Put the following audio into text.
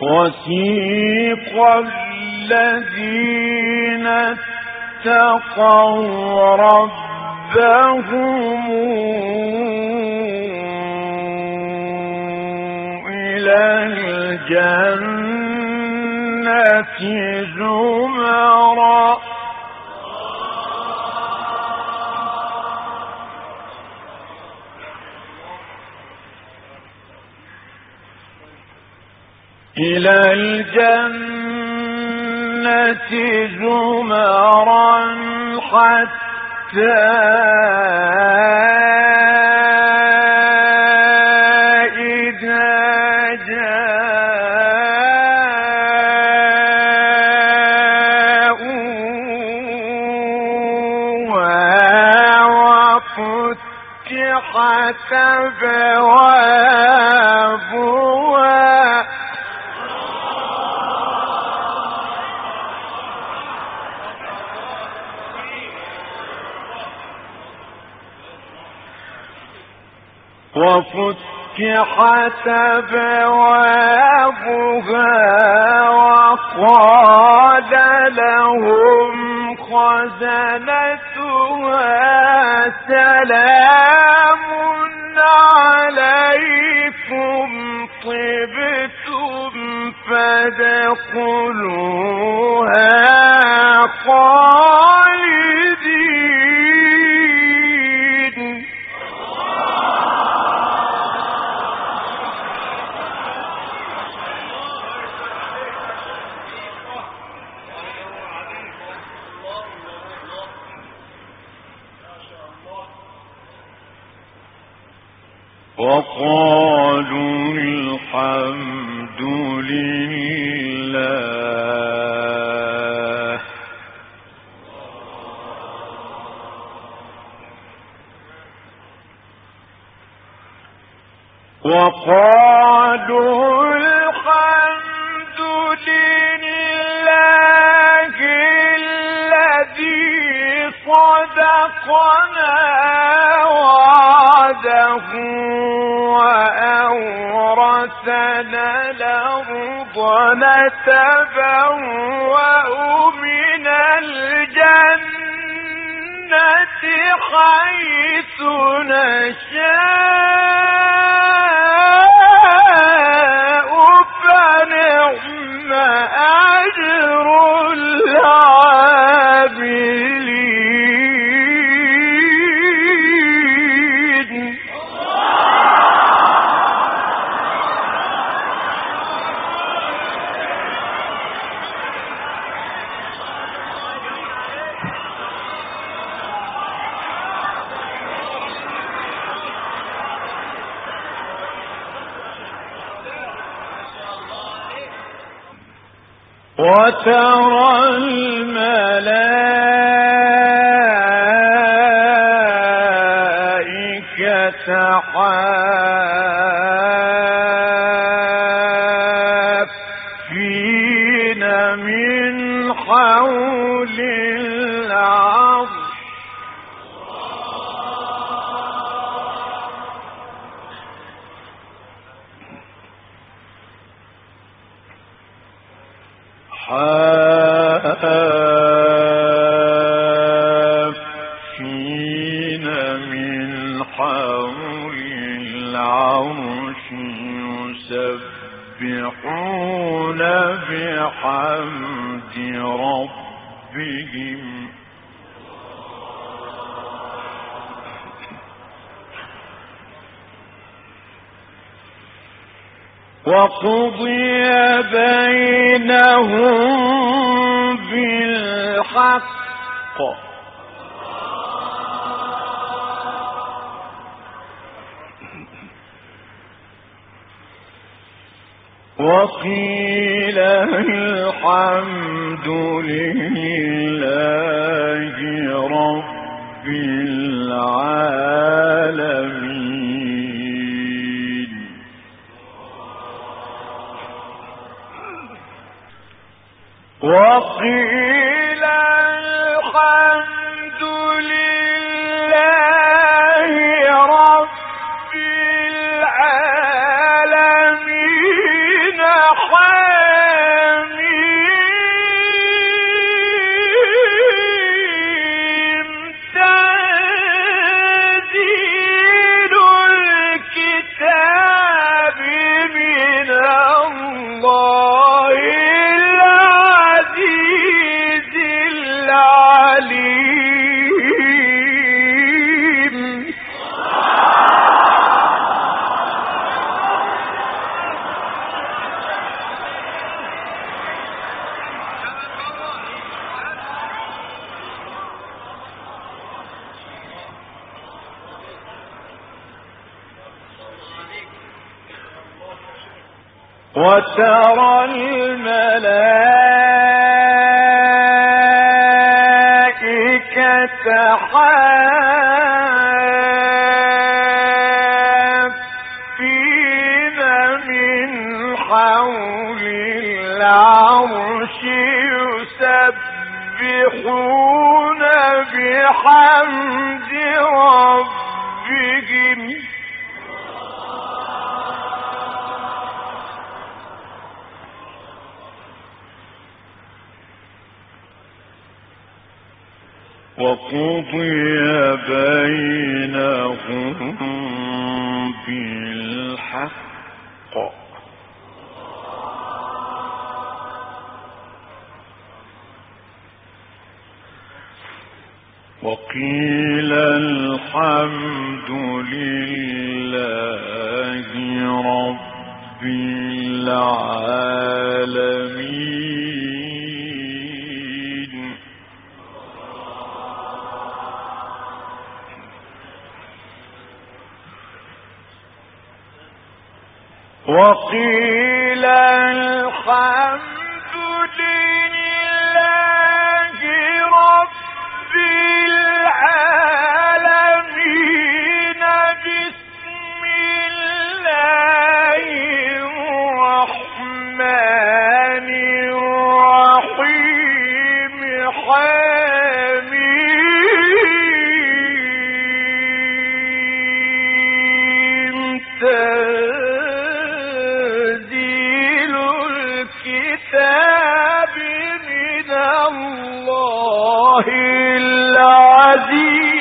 وسيق الذين اتقوا ربهم إلى الجنة زمرا إلى الجنة زمرا حتى إذا جاءوها وفتحت أبوابها وقال لهم خزنتها سلام عليكم طبتم فادخلوها خالدين. وقالوا الحمد لله الذي صدقنا وعده وأورثنا الأرض نتبوأ من الجنة حيث نشاء فنعم أجر العاملين. وترى الملائكة حافين من حول العرش حافين من حول العرش يسبحون بحمد ربهم وقضي بينهم بالحق وقيل الحمد لله رب العالمين. وقيل الحمد لله رب العالمين. الله العزيز العليم. وترى الملائكة حافين من حول العرش يسبحون بحمد ربهم وقضي بينهم بالحق وقيل الحمد لله رب العالمين. وقيل الحمد لله رب العالمين. بسم الله الرحمن الرحيم. حميم. تنزيل الكتاب من الله العزيز